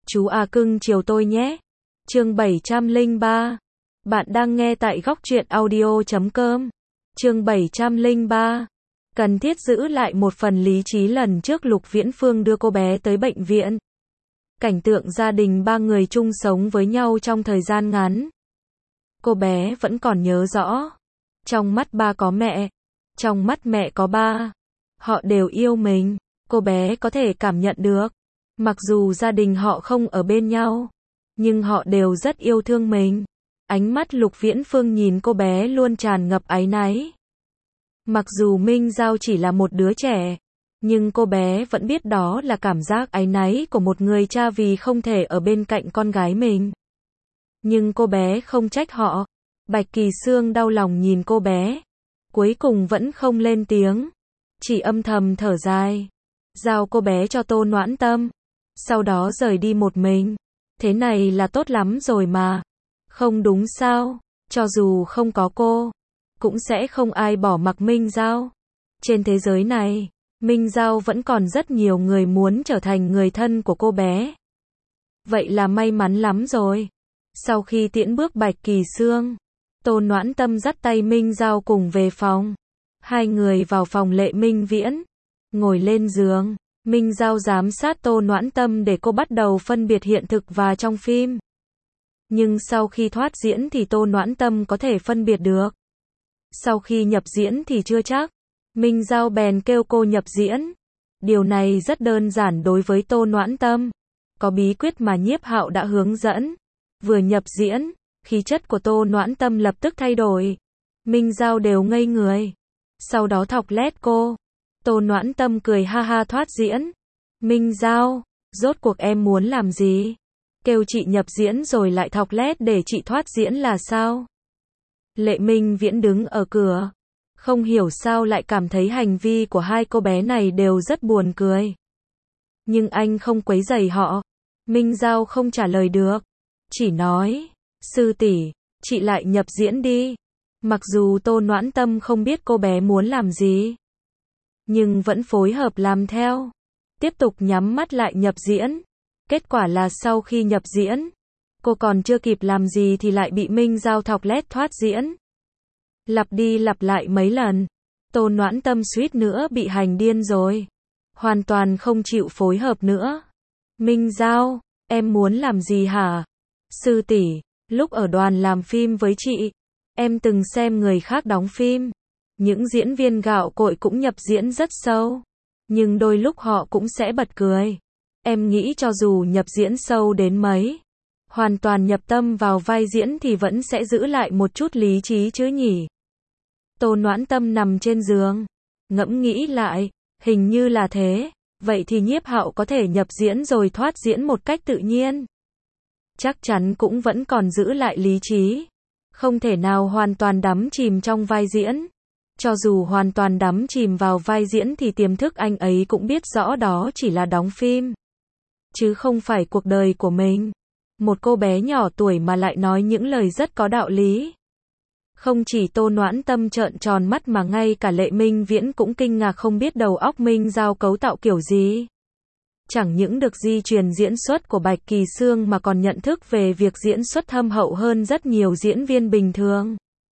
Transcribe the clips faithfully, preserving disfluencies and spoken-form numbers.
Chú à cưng chiều tôi nhé. Chương bảy trăm lẻ ba. Bạn đang nghe tại góc truyện audio chấm com. Chương bảy trăm lẻ ba. Cần thiết giữ lại một phần lý trí lần trước Lục Viễn Phương đưa cô bé tới bệnh viện. Cảnh tượng gia đình ba người chung sống với nhau trong thời gian ngắn. Cô bé vẫn còn nhớ rõ. Trong mắt ba có mẹ. Trong mắt mẹ có ba. Họ đều yêu mình. Cô bé có thể cảm nhận được. Mặc dù gia đình họ không ở bên nhau, nhưng họ đều rất yêu thương mình. Ánh mắt Lục Viễn Phương nhìn cô bé luôn tràn ngập áy náy. Mặc dù Minh Giao chỉ là một đứa trẻ, nhưng cô bé vẫn biết đó là cảm giác áy náy của một người cha vì không thể ở bên cạnh con gái mình. Nhưng cô bé không trách họ. Bạch Kỳ Sương đau lòng nhìn cô bé, cuối cùng vẫn không lên tiếng, chỉ âm thầm thở dài, giao cô bé cho Tô Noãn Tâm, sau đó rời đi một mình. Thế này là tốt lắm rồi mà. Không đúng sao? Cho dù không có cô, cũng sẽ không ai bỏ mặc Minh Giao. Trên thế giới này, Minh Giao vẫn còn rất nhiều người muốn trở thành người thân của cô bé. Vậy là may mắn lắm rồi. Sau khi tiễn bước Bạch Kỳ Sương, Tô Noãn Tâm dắt tay Minh Giao cùng về phòng. Hai người vào phòng Lệ Minh Viễn, ngồi lên giường. Minh Giao giám sát Tô Noãn Tâm để cô bắt đầu phân biệt hiện thực và trong phim. Nhưng sau khi thoát diễn thì Tô Noãn Tâm có thể phân biệt được. Sau khi nhập diễn thì chưa chắc. Minh Giao bèn kêu cô nhập diễn. Điều này rất đơn giản đối với Tô Noãn Tâm. Có bí quyết mà Nhiếp Hạo đã hướng dẫn. Vừa nhập diễn, khí chất của Tô Noãn Tâm lập tức thay đổi. Minh Giao đều ngây người. Sau đó thọc lét cô. Tô Noãn Tâm cười ha ha thoát diễn. Minh Giao, rốt cuộc em muốn làm gì? Kêu chị nhập diễn rồi lại thọc lét để chị thoát diễn là sao? Lệ Minh Viễn đứng ở cửa, không hiểu sao lại cảm thấy hành vi của hai cô bé này đều rất buồn cười. Nhưng anh không quấy rầy họ. Minh Giao không trả lời được, chỉ nói, sư tỷ, chị lại nhập diễn đi. Mặc dù Tô Noãn Tâm không biết cô bé muốn làm gì, nhưng vẫn phối hợp làm theo. Tiếp tục nhắm mắt lại nhập diễn. Kết quả là sau khi nhập diễn, cô còn chưa kịp làm gì thì lại bị Minh Giao thọc lét thoát diễn. Lặp đi lặp lại mấy lần. Tô Noãn Tâm suýt nữa bị hành điên rồi. Hoàn toàn không chịu phối hợp nữa. Minh Giao, em muốn làm gì hả? Sư tỷ, lúc ở đoàn làm phim với chị, em từng xem người khác đóng phim. Những diễn viên gạo cội cũng nhập diễn rất sâu. Nhưng đôi lúc họ cũng sẽ bật cười. Em nghĩ cho dù nhập diễn sâu đến mấy, hoàn toàn nhập tâm vào vai diễn thì vẫn sẽ giữ lại một chút lý trí chứ nhỉ? Tô Noãn Tâm nằm trên giường, ngẫm nghĩ lại, hình như là thế. Vậy thì Nhiếp Hạo có thể nhập diễn rồi thoát diễn một cách tự nhiên. Chắc chắn cũng vẫn còn giữ lại lý trí. Không thể nào hoàn toàn đắm chìm trong vai diễn. Cho dù hoàn toàn đắm chìm vào vai diễn thì tiềm thức anh ấy cũng biết rõ đó chỉ là đóng phim, chứ không phải cuộc đời của mình. Một cô bé nhỏ tuổi mà lại nói những lời rất có đạo lý. Không chỉ Tô Noãn Tâm trợn tròn mắt mà ngay cả Lệ Minh Viễn cũng kinh ngạc không biết đầu óc Minh Giao cấu tạo kiểu gì. Chẳng những được di truyền diễn xuất của Bạch Kỳ Sương mà còn nhận thức về việc diễn xuất thâm hậu hơn rất nhiều diễn viên bình thường.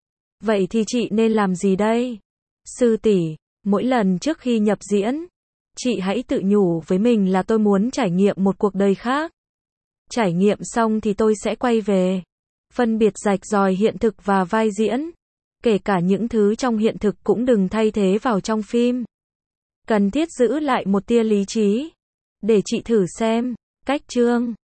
Vậy thì chị nên làm gì đây? Sư tỷ, mỗi lần trước khi nhập diễn, chị hãy tự nhủ với mình là tôi muốn trải nghiệm một cuộc đời khác. Trải nghiệm xong thì tôi sẽ quay về. Phân biệt rạch ròi hiện thực và vai diễn. Kể cả những thứ trong hiện thực cũng đừng thay thế vào trong phim. Cần thiết giữ lại một tia lý trí. Để chị thử xem. Cách chương